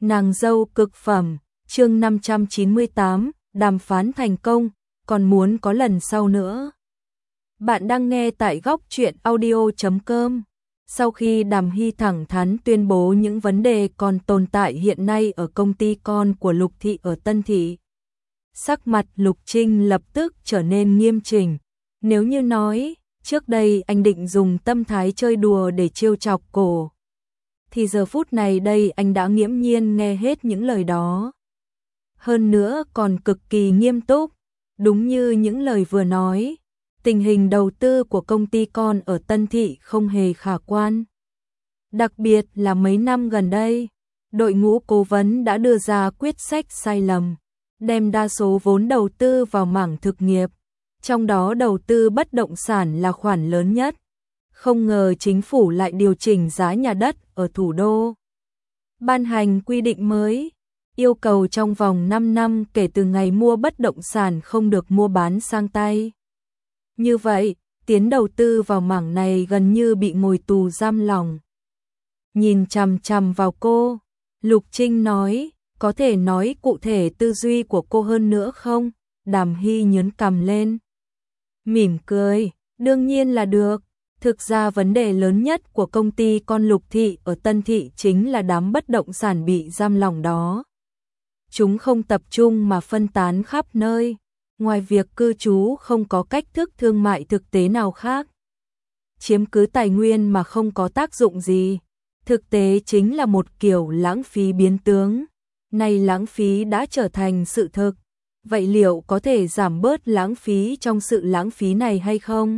Nàng dâu cực phẩm, chương 598, đàm phán thành công, còn muốn có lần sau nữa. Bạn đang nghe tại góc truyện audio.com. Sau khi Đàm Hy thẳng thắn tuyên bố những vấn đề còn tồn tại hiện nay ở công ty con của Lục Thị ở Tân Thị, sắc mặt Lục Trinh lập tức trở nên nghiêm chỉnh. Nếu như nói, trước đây anh định dùng tâm thái chơi đùa để trêu chọc cô, thì giờ phút này đây anh đã nghiễm nhiên nghe hết những lời đó. Hơn nữa còn cực kỳ nghiêm túc, đúng như những lời vừa nói, tình hình đầu tư của công ty con ở Tân Thị không hề khả quan. Đặc biệt là mấy năm gần đây, đội ngũ cố vấn đã đưa ra quyết sách sai lầm, đem đa số vốn đầu tư vào mảng thực nghiệp, trong đó đầu tư bất động sản là khoản lớn nhất. Không ngờ chính phủ lại điều chỉnh giá nhà đất ở thủ đô, ban hành quy định mới, yêu cầu trong vòng 5 năm kể từ ngày mua bất động sản không được mua bán sang tay. Như vậy, tiến đầu tư vào mảng này gần như bị ngồi tù giam lỏng. Nhìn chằm chằm vào cô, Lục Trinh nói, có thể nói cụ thể tư duy của cô hơn nữa không? Đàm Hy nhướng cằm lên, mỉm cười, đương nhiên là được. Thực ra vấn đề lớn nhất của công ty con Lục Thị ở Tân Thị chính là đám bất động sản bị giam lỏng đó. Chúng không tập trung mà phân tán khắp nơi, ngoài việc cư trú không có cách thức thương mại thực tế nào khác. Chiếm cứ tài nguyên mà không có tác dụng gì, thực tế chính là một kiểu lãng phí biến tướng. Nay lãng phí đã trở thành sự thực, vậy liệu có thể giảm bớt lãng phí trong sự lãng phí này hay không?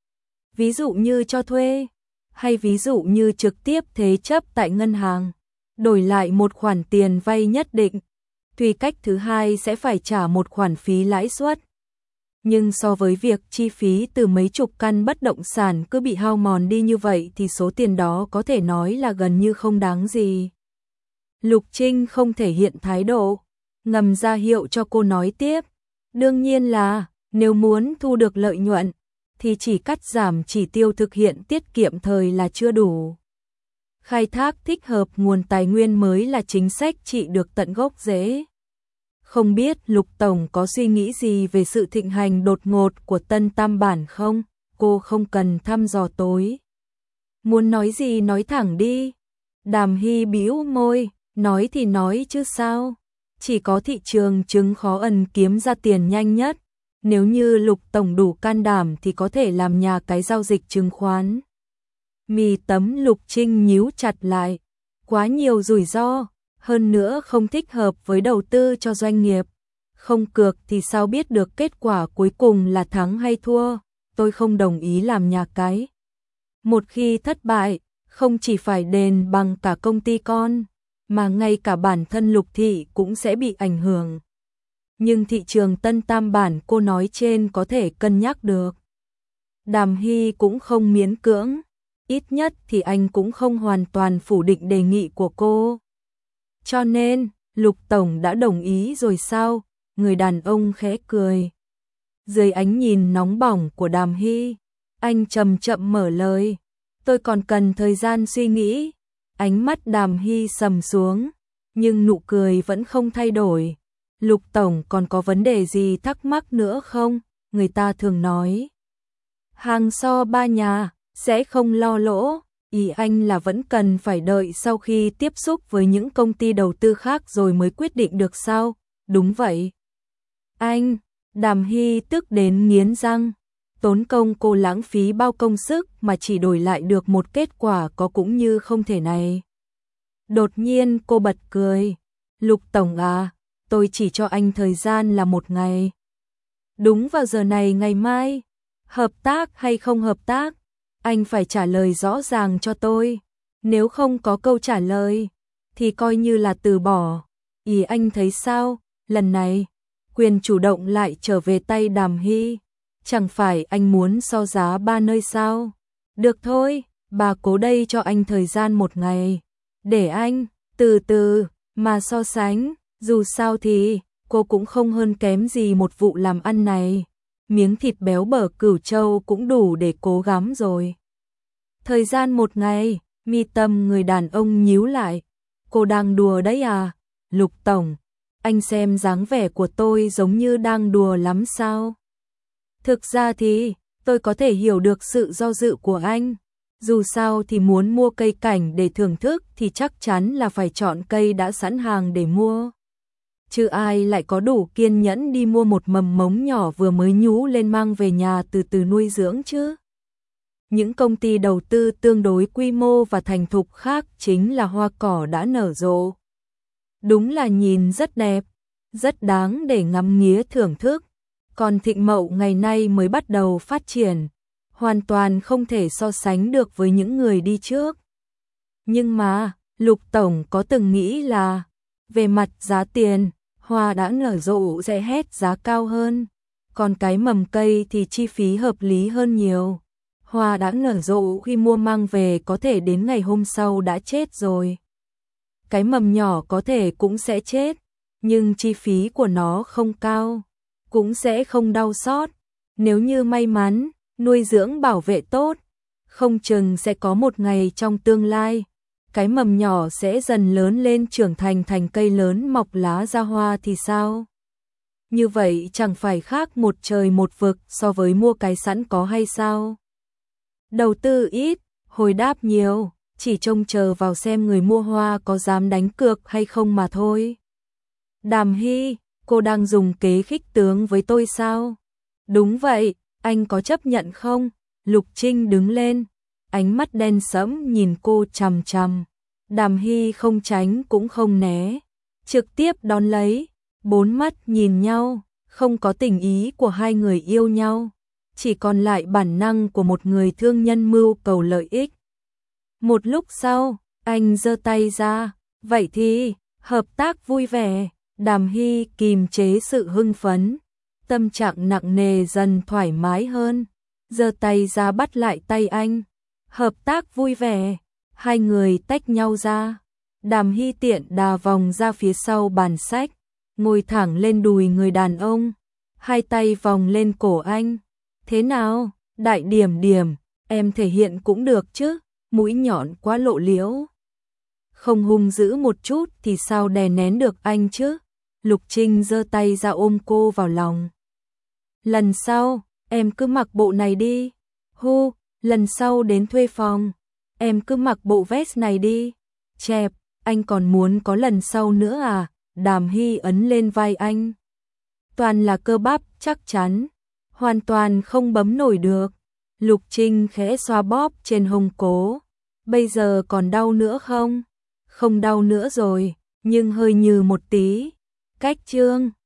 Ví dụ như cho thuê, hay ví dụ như trực tiếp thế chấp tại ngân hàng, đổi lại một khoản tiền vay nhất định, tùy cách thứ hai sẽ phải trả một khoản phí lãi suất. Nhưng so với việc chi phí từ mấy chục căn bất động sản cứ bị hao mòn đi như vậy thì số tiền đó có thể nói là gần như không đáng gì. Lục Trinh không thể hiện thái độ, ngầm ra hiệu cho cô nói tiếp. Đương nhiên là, nếu muốn thu được lợi nhuận, thì chỉ cắt giảm chỉ tiêu thực hiện tiết kiệm thời là chưa đủ. Khai thác thích hợp nguồn tài nguyên mới là chính sách trị được tận gốc rễ. Không biết Lục Tổng có suy nghĩ gì về sự thịnh hành đột ngột của Tân Tam Bản không? Cô không cần thăm dò tối. Muốn nói gì nói thẳng đi. Đàm Hy bĩu môi, nói thì nói chứ sao. Chỉ có thị trường chứng khó ẩn kiếm ra tiền nhanh nhất. Nếu như Lục Tổng đủ can đảm thì có thể làm nhà cái giao dịch chứng khoán. Mì tấm Lục Trinh nhíu chặt lại. Quá nhiều rủi ro, hơn nữa không thích hợp với đầu tư cho doanh nghiệp. Không cược thì sao biết được kết quả cuối cùng là thắng hay thua. Tôi không đồng ý làm nhà cái. Một khi thất bại, không chỉ phải đền bằng cả công ty con, mà ngay cả bản thân Lục Thị cũng sẽ bị ảnh hưởng. Nhưng thị trường Tân Tam Bản cô nói trên có thể cân nhắc được. Đàm Hy cũng không miễn cưỡng, ít nhất thì anh cũng không hoàn toàn phủ định đề nghị của cô. Cho nên, Lục Tổng đã đồng ý rồi sao? Người đàn ông khẽ cười. Dưới ánh nhìn nóng bỏng của Đàm Hy, anh chậm chậm mở lời. Tôi còn cần thời gian suy nghĩ. Ánh mắt Đàm Hy sầm xuống, nhưng nụ cười vẫn không thay đổi. Lục Tổng còn có vấn đề gì thắc mắc nữa không? Người ta thường nói, hàng so ba nhà, sẽ không lo lỗ. Ý anh là vẫn cần phải đợi sau khi tiếp xúc với những công ty đầu tư khác rồi mới quyết định được sao? Đúng vậy. Anh, Đàm Hy tức đến nghiến răng. Tốn công cô lãng phí bao công sức mà chỉ đổi lại được một kết quả có cũng như không thể này. Đột nhiên cô bật cười. Lục Tổng à, tôi chỉ cho anh thời gian là 1 ngày. Đúng vào giờ này ngày mai, hợp tác hay không hợp tác, anh phải trả lời rõ ràng cho tôi. Nếu không có câu trả lời, thì coi như là từ bỏ. Ý anh thấy sao? Lần này, quyền chủ động lại trở về tay Đàm Hy. Chẳng phải anh muốn so giá 3 nơi sao? Được thôi, bà cố đây cho anh thời gian 1 ngày. Để anh, từ từ, mà so sánh. Dù sao thì, cô cũng không hơn kém gì một vụ làm ăn này. Miếng thịt béo bở Cửu Châu cũng đủ để cố gắng rồi. Thời gian 1 ngày, mi tâm người đàn ông nhíu lại. cô đang đùa đấy à? Lục tổng, anh xem dáng vẻ của tôi giống như đang đùa lắm sao? Thực ra thì, tôi có thể hiểu được sự do dự của anh. Dù sao thì muốn mua cây cảnh để thưởng thức thì chắc chắn là phải chọn cây đã sẵn hàng để mua. Chứ ai lại có đủ kiên nhẫn đi mua một mầm mống nhỏ vừa mới nhú lên mang về nhà từ từ nuôi dưỡng chứ. Những công ty đầu tư tương đối quy mô và thành thục khác chính là hoa cỏ đã nở rộ. Đúng là nhìn rất đẹp, rất đáng để ngắm nghía thưởng thức. Còn Thịnh Mậu ngày nay mới bắt đầu phát triển, hoàn toàn không thể so sánh được với những người đi trước. Nhưng mà, Lục Tổng có từng nghĩ là, về mặt giá tiền, hoa đã nở rộ sẽ hét giá cao hơn, còn cái mầm cây thì chi phí hợp lý hơn nhiều. Hoa đã nở rộ khi mua mang về có thể đến ngày hôm sau đã chết rồi. Cái mầm nhỏ có thể cũng sẽ chết, nhưng chi phí của nó không cao, cũng sẽ không đau xót. Nếu như may mắn, nuôi dưỡng bảo vệ tốt, không chừng sẽ có một ngày trong tương lai, cái mầm nhỏ sẽ dần lớn lên trưởng thành cây lớn mọc lá ra hoa thì sao? Như vậy chẳng phải khác một trời một vực so với mua cái sẵn có hay sao? Đầu tư ít, hồi đáp nhiều, chỉ trông chờ vào xem người mua hoa có dám đánh cược hay không mà thôi. Đàm Hy, cô đang dùng kế khích tướng với tôi sao? Đúng vậy, anh có chấp nhận không? Lục Trinh đứng lên, ánh mắt đen sẫm nhìn cô chằm chằm. Đàm Hy không tránh cũng không né, trực tiếp đón lấy, bốn mắt nhìn nhau, không có tình ý của hai người yêu nhau, chỉ còn lại bản năng của một người thương nhân mưu cầu lợi ích. Một lúc sau, anh giơ tay ra, vậy thì, hợp tác vui vẻ. Đàm Hy kìm chế sự hưng phấn, tâm trạng nặng nề dần thoải mái hơn, giơ tay ra bắt lại tay anh. Hợp tác vui vẻ, hai người tách nhau ra. Đàm Hy tiện đà vòng ra phía sau bàn sách, ngồi thẳng lên đùi người đàn ông, hai tay vòng lên cổ anh. Thế nào, đại điểm điểm, em thể hiện cũng được chứ, mũi nhọn quá lộ liễu. Không hung dữ một chút thì sao đè nén được anh chứ? Lục Trinh giơ tay ra ôm cô vào lòng. Lần sau, em cứ mặc bộ này đi. Hu, lần sau đến thuê phòng, em cứ mặc bộ vest này đi. Chẹp, anh còn muốn có lần sau nữa à? Đàm Hy ấn lên vai anh. Toàn là cơ bắp chắc chắn, hoàn toàn không bấm nổi được. Lục Trinh khẽ xoa bóp trên hông cố. Bây giờ còn đau nữa không? Không đau nữa rồi, nhưng hơi nhừ một tí. Cách chương